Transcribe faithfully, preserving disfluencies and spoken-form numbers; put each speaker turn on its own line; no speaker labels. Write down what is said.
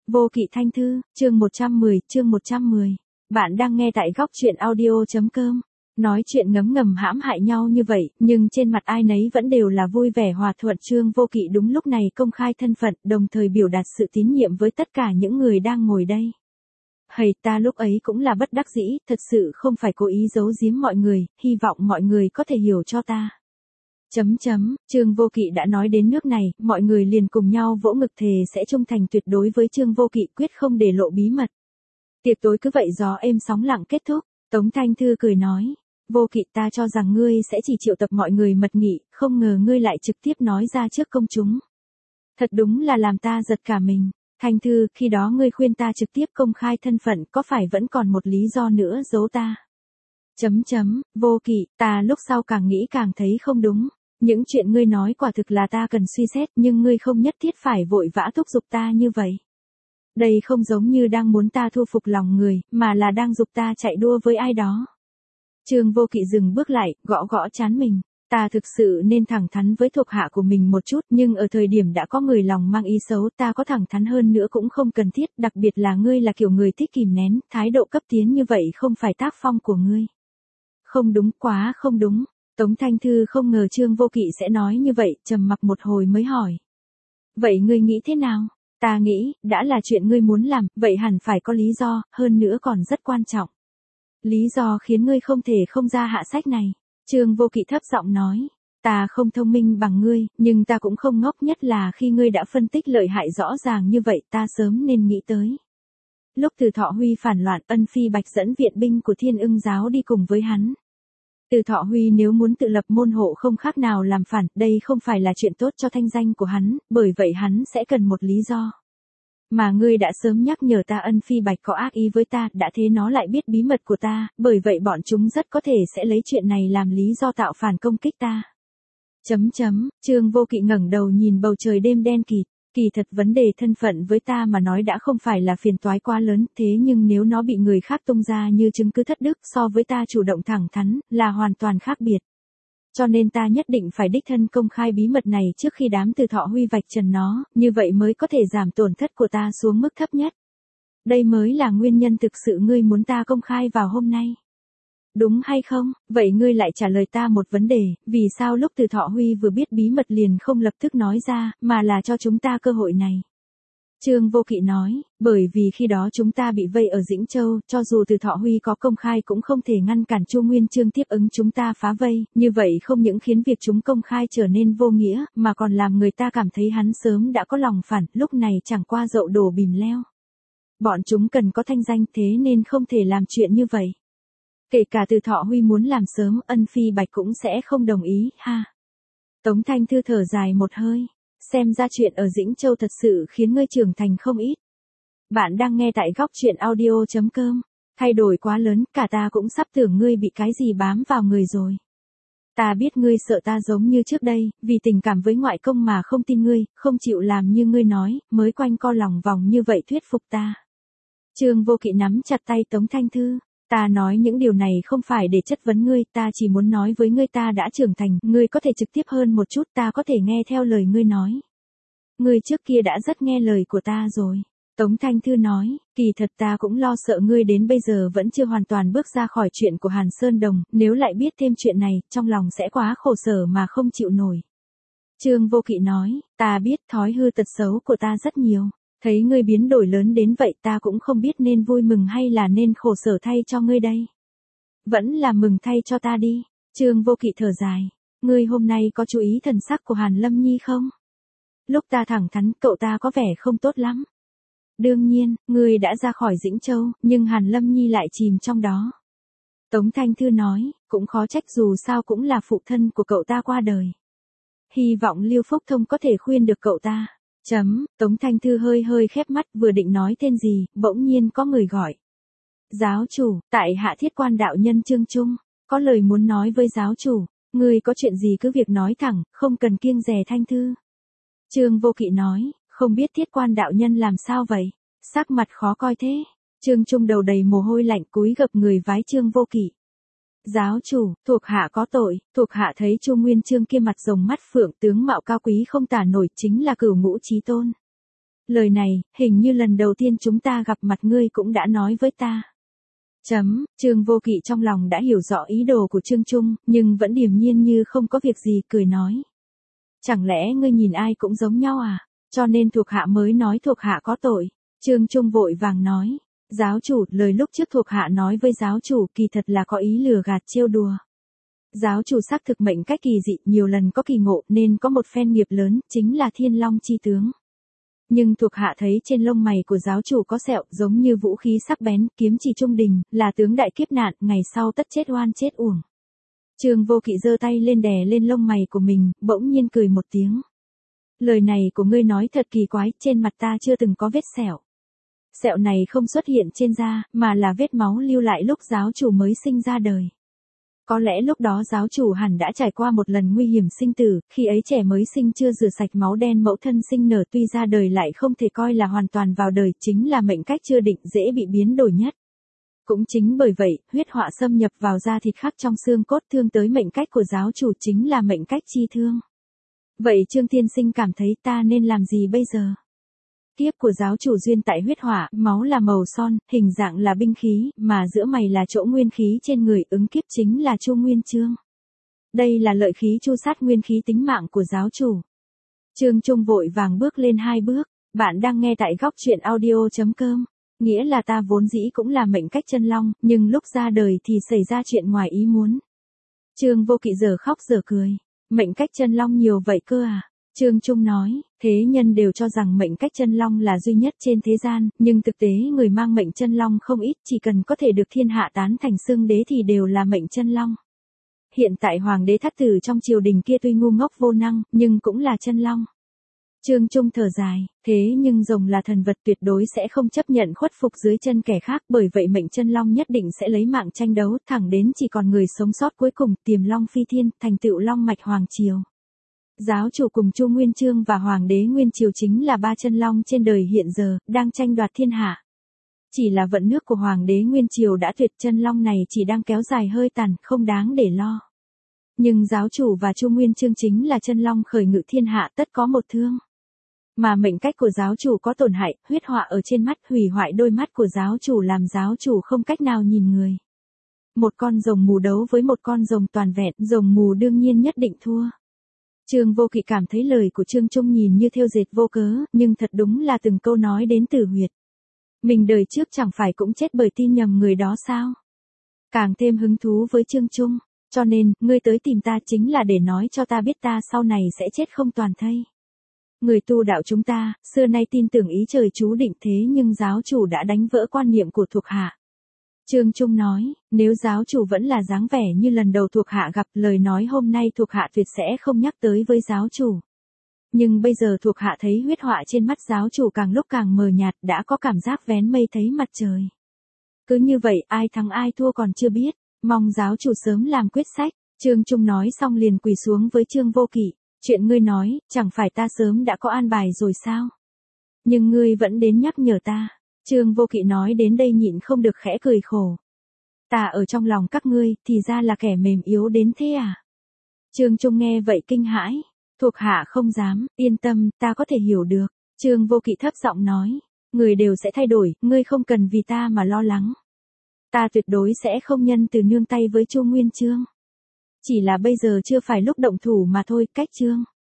Vô Kỵ Thanh Thư, chương một trăm mười, chương một trăm mười. Bạn đang nghe tại góc truyện audio.com. Nói chuyện ngấm ngầm hãm hại nhau như vậy, nhưng trên mặt ai nấy vẫn đều là vui vẻ hòa thuận. Trương Vô Kỵ đúng lúc này công khai thân phận, đồng thời biểu đạt sự tín nhiệm với tất cả những người đang ngồi đây. Hầy, ta lúc ấy cũng là bất đắc dĩ, thật sự không phải cố ý giấu giếm mọi người, hy vọng mọi người có thể hiểu cho ta. Chấm chấm, Trương Vô Kỵ đã nói đến nước này, mọi người liền cùng nhau vỗ ngực thề sẽ trung thành tuyệt đối với Trương Vô Kỵ, quyết không để lộ bí mật. Tiệc tối cứ vậy gió êm sóng lặng kết thúc, Tống Thanh Thư cười nói, Vô Kỵ, ta cho rằng ngươi sẽ chỉ triệu tập mọi người mật nghị, không ngờ ngươi lại trực tiếp nói ra trước công chúng. Thật đúng là làm ta giật cả mình. Thanh Thư, khi đó ngươi khuyên ta trực tiếp công khai thân phận, có phải vẫn còn một lý do nữa giấu ta? Chấm chấm, Vô Kỵ, ta lúc sau càng nghĩ càng thấy không đúng. Những chuyện ngươi nói quả thực là ta cần suy xét, nhưng ngươi không nhất thiết phải vội vã thúc giục ta như vậy. Đây không giống như đang muốn ta thu phục lòng người, mà là đang giục ta chạy đua với ai đó. Trương Vô Kỵ dừng bước lại, gõ gõ trán mình. Ta thực sự nên thẳng thắn với thuộc hạ của mình một chút, nhưng ở thời điểm đã có người lòng mang ý xấu, ta có thẳng thắn hơn nữa cũng không cần thiết, đặc biệt là ngươi là kiểu người thích kìm nén, thái độ cấp tiến như vậy không phải tác phong của ngươi. Không đúng, quá không đúng. Tống Thanh Thư không ngờ Trương Vô Kỵ sẽ nói như vậy, trầm mặc một hồi mới hỏi. Vậy ngươi nghĩ thế nào? Ta nghĩ, đã là chuyện ngươi muốn làm, vậy hẳn phải có lý do, hơn nữa còn rất quan trọng. Lý do khiến ngươi không thể không ra hạ sách này. Trương Vô Kỵ thấp giọng nói. Ta không thông minh bằng ngươi, nhưng ta cũng không ngốc, nhất là khi ngươi đã phân tích lợi hại rõ ràng như vậy, ta sớm nên nghĩ tới. Lúc Từ Thọ Huy phản loạn, Ân Phi Bạch dẫn viện binh của Thiên Ưng giáo đi cùng với hắn. Từ Thọ Huy nếu muốn tự lập môn hộ không khác nào làm phản, đây không phải là chuyện tốt cho thanh danh của hắn, bởi vậy hắn sẽ cần một lý do. Mà ngươi đã sớm nhắc nhở ta Ân Phi Bạch có ác ý với ta, đã thế nó lại biết bí mật của ta, bởi vậy bọn chúng rất có thể sẽ lấy chuyện này làm lý do tạo phản công kích ta. Chấm chấm, Trương Vô Kỵ ngẩng đầu nhìn bầu trời đêm đen kịt. Kỳ thật vấn đề thân phận với ta mà nói đã không phải là phiền toái quá lớn, thế nhưng nếu nó bị người khác tung ra như chứng cứ thất đức so với ta chủ động thẳng thắn, là hoàn toàn khác biệt. Cho nên ta nhất định phải đích thân công khai bí mật này trước khi đám Từ Thọ Huy vạch trần nó, như vậy mới có thể giảm tổn thất của ta xuống mức thấp nhất. Đây mới là nguyên nhân thực sự ngươi muốn ta công khai vào hôm nay. Đúng hay không? Vậy ngươi lại trả lời ta một vấn đề, vì sao lúc Từ Thọ Huy vừa biết bí mật liền không lập tức nói ra, mà là cho chúng ta cơ hội này? Trương Vô Kỵ nói, bởi vì khi đó chúng ta bị vây ở Dĩnh Châu, cho dù Từ Thọ Huy có công khai cũng không thể ngăn cản Chu Nguyên Chương tiếp ứng chúng ta phá vây, như vậy không những khiến việc chúng công khai trở nên vô nghĩa, mà còn làm người ta cảm thấy hắn sớm đã có lòng phản, lúc này chẳng qua dậu đổ bìm leo. Bọn chúng cần có thanh danh, thế nên không thể làm chuyện như vậy. Kể cả Từ Thọ Huy muốn làm sớm, Ân Phi Bạch cũng sẽ không đồng ý, ha. Tống Thanh Thư thở dài một hơi. Xem ra chuyện ở Dĩnh Châu thật sự khiến ngươi trưởng thành không ít. Bạn đang nghe tại góc truyện audio.com. Thay đổi quá lớn, cả ta cũng sắp tưởng ngươi bị cái gì bám vào người rồi. Ta biết ngươi sợ ta giống như trước đây, vì tình cảm với ngoại công mà không tin ngươi, không chịu làm như ngươi nói, mới quanh co lòng vòng như vậy thuyết phục ta. Trương Vô Kỵ nắm chặt tay Tống Thanh Thư. Ta nói những điều này không phải để chất vấn ngươi, ta chỉ muốn nói với ngươi ta đã trưởng thành, ngươi có thể trực tiếp hơn một chút, ta có thể nghe theo lời ngươi nói. Ngươi trước kia đã rất nghe lời của ta rồi. Tống Thanh Thư nói, kỳ thật ta cũng lo sợ ngươi đến bây giờ vẫn chưa hoàn toàn bước ra khỏi chuyện của Hàn Sơn Đồng, nếu lại biết thêm chuyện này, trong lòng sẽ quá khổ sở mà không chịu nổi. Trương Vô Kỵ nói, ta biết thói hư tật xấu của ta rất nhiều. Thấy ngươi biến đổi lớn đến vậy ta cũng không biết nên vui mừng hay là nên khổ sở thay cho ngươi đây. Vẫn là mừng thay cho ta đi. Trương Vô Kỵ thở dài. Ngươi hôm nay có chú ý thần sắc của Hàn Lâm Nhi không? Lúc ta thẳng thắn cậu ta có vẻ không tốt lắm. Đương nhiên, ngươi đã ra khỏi Dĩnh Châu, nhưng Hàn Lâm Nhi lại chìm trong đó. Tống Thanh Thư nói, cũng khó trách dù sao cũng là phụ thân của cậu ta qua đời. Hy vọng Lưu Phúc Thông có thể khuyên được cậu ta. Chấm, Tống Thanh Thư hơi hơi khép mắt vừa định nói tên gì, bỗng nhiên có người gọi. Giáo chủ, tại hạ Thiết Quan đạo nhân Trương Trung, có lời muốn nói với giáo chủ, người có chuyện gì cứ việc nói thẳng, không cần kiêng dè Thanh Thư. Trương Vô Kỵ nói, không biết Thiết Quan đạo nhân làm sao vậy, sắc mặt khó coi thế. Trương Trung đầu đầy mồ hôi lạnh cúi gập người vái Trương Vô Kỵ. Giáo chủ, thuộc hạ có tội, thuộc hạ thấy Chu Nguyên Chương kia mặt rồng mắt phượng, tướng mạo cao quý không tả nổi, chính là Cửu Ngũ Chí Tôn. Lời này, hình như lần đầu tiên chúng ta gặp mặt ngươi cũng đã nói với ta. Chấm, Trương Vô Kỵ trong lòng đã hiểu rõ ý đồ của Trương Trung, nhưng vẫn điềm nhiên như không có việc gì, cười nói. Chẳng lẽ ngươi nhìn ai cũng giống nhau à, cho nên thuộc hạ mới nói thuộc hạ có tội. Trương Trung vội vàng nói. Giáo chủ, lời lúc trước thuộc hạ nói với giáo chủ kỳ thật là có ý lừa gạt trêu đùa. Giáo chủ xác thực mệnh cách kỳ dị, nhiều lần có kỳ ngộ nên có một phen nghiệp lớn, chính là Thiên Long chi tướng. Nhưng thuộc hạ thấy trên lông mày của giáo chủ có sẹo giống như vũ khí sắc bén, kiếm chỉ trung đình, là tướng đại kiếp nạn, ngày sau tất chết oan chết uổng. Trương Vô Kỵ giơ tay lên đè lên lông mày của mình, bỗng nhiên cười một tiếng. Lời này của ngươi nói thật kỳ quái, trên mặt ta chưa từng có vết sẹo. Sẹo này không xuất hiện trên da, mà là vết máu lưu lại lúc giáo chủ mới sinh ra đời. Có lẽ lúc đó giáo chủ hẳn đã trải qua một lần nguy hiểm sinh tử, khi ấy trẻ mới sinh chưa rửa sạch máu đen mẫu thân sinh nở tuy ra đời lại không thể coi là hoàn toàn vào đời, chính là mệnh cách chưa định dễ bị biến đổi nhất. Cũng chính bởi vậy, huyết họa xâm nhập vào da thịt khắc trong xương cốt thương tới mệnh cách của giáo chủ chính là mệnh cách chi thương. Vậy Trương Tiên Sinh cảm thấy ta nên làm gì bây giờ? Kiếp của giáo chủ duyên tại huyết hỏa, máu là màu son, hình dạng là binh khí, mà giữa mày là chỗ nguyên khí trên người, ứng kiếp chính là Chu Nguyên Chương. Đây là lợi khí chu sát nguyên khí tính mạng của giáo chủ. Trương Trung vội vàng bước lên hai bước, bạn đang nghe tại góc truyện audio chấm com. Nghĩa là ta vốn dĩ cũng là mệnh cách chân long, nhưng lúc ra đời thì xảy ra chuyện ngoài ý muốn. Trương Vô Kỵ giờ khóc giờ cười, mệnh cách chân long nhiều vậy cơ à? Trương Trung nói, thế nhân đều cho rằng mệnh cách chân long là duy nhất trên thế gian, nhưng thực tế người mang mệnh chân long không ít, chỉ cần có thể được thiên hạ tán thành xưng đế thì đều là mệnh chân long. Hiện tại hoàng đế Thắt Tử trong triều đình kia tuy ngu ngốc vô năng, nhưng cũng là chân long. Trương Trung thở dài, thế nhưng rồng là thần vật tuyệt đối sẽ không chấp nhận khuất phục dưới chân kẻ khác, bởi vậy mệnh chân long nhất định sẽ lấy mạng tranh đấu, thẳng đến chỉ còn người sống sót cuối cùng, tiềm long phi thiên, thành tựu long mạch hoàng triều. Giáo chủ cùng Chu Nguyên Chương và Hoàng đế Nguyên Triều chính là ba chân long trên đời hiện giờ, đang tranh đoạt thiên hạ. Chỉ là vận nước của Hoàng đế Nguyên Triều đã tuyệt, chân long này chỉ đang kéo dài hơi tàn, không đáng để lo. Nhưng giáo chủ và Chu Nguyên Chương chính là chân long khởi ngự thiên hạ, tất có một thương. Mà mệnh cách của giáo chủ có tổn hại, huyết họa ở trên mắt, hủy hoại đôi mắt của giáo chủ làm giáo chủ không cách nào nhìn người. Một con rồng mù đấu với một con rồng toàn vẹn, rồng mù đương nhiên nhất định thua. Trương Vô Kỵ cảm thấy lời của Trương Trung nhìn như thêu dệt vô cớ, nhưng thật đúng là từng câu nói đến tử huyệt. Mình đời trước chẳng phải cũng chết bởi tin nhầm người đó sao? Càng thêm hứng thú với Trương Trung, cho nên, ngươi tới tìm ta chính là để nói cho ta biết ta sau này sẽ chết không toàn thây. Người tu đạo chúng ta, xưa nay tin tưởng ý trời chú định, thế nhưng giáo chủ đã đánh vỡ quan niệm của thuộc hạ. Trương Trung nói, nếu giáo chủ vẫn là dáng vẻ như lần đầu thuộc hạ gặp, lời nói hôm nay thuộc hạ tuyệt sẽ không nhắc tới với giáo chủ. Nhưng bây giờ thuộc hạ thấy huyết họa trên mắt giáo chủ càng lúc càng mờ nhạt, đã có cảm giác vén mây thấy mặt trời. Cứ như vậy, ai thắng ai thua còn chưa biết, mong giáo chủ sớm làm quyết sách. Trương Trung nói xong liền quỳ xuống với Trương Vô Kỵ, chuyện ngươi nói, chẳng phải ta sớm đã có an bài rồi sao? Nhưng ngươi vẫn đến nhắc nhở ta. Trương Vô Kỵ nói đến đây nhịn không được khẽ cười khổ. Ta ở trong lòng các ngươi, thì ra là kẻ mềm yếu đến thế à? Trương Trung nghe vậy kinh hãi, thuộc hạ không dám, yên tâm, ta có thể hiểu được. Trương Vô Kỵ thấp giọng nói, người đều sẽ thay đổi, ngươi không cần vì ta mà lo lắng. Ta tuyệt đối sẽ không nhân từ nương tay với Chu Nguyên Chương. Chỉ là bây giờ chưa phải lúc động thủ mà thôi, cách Trương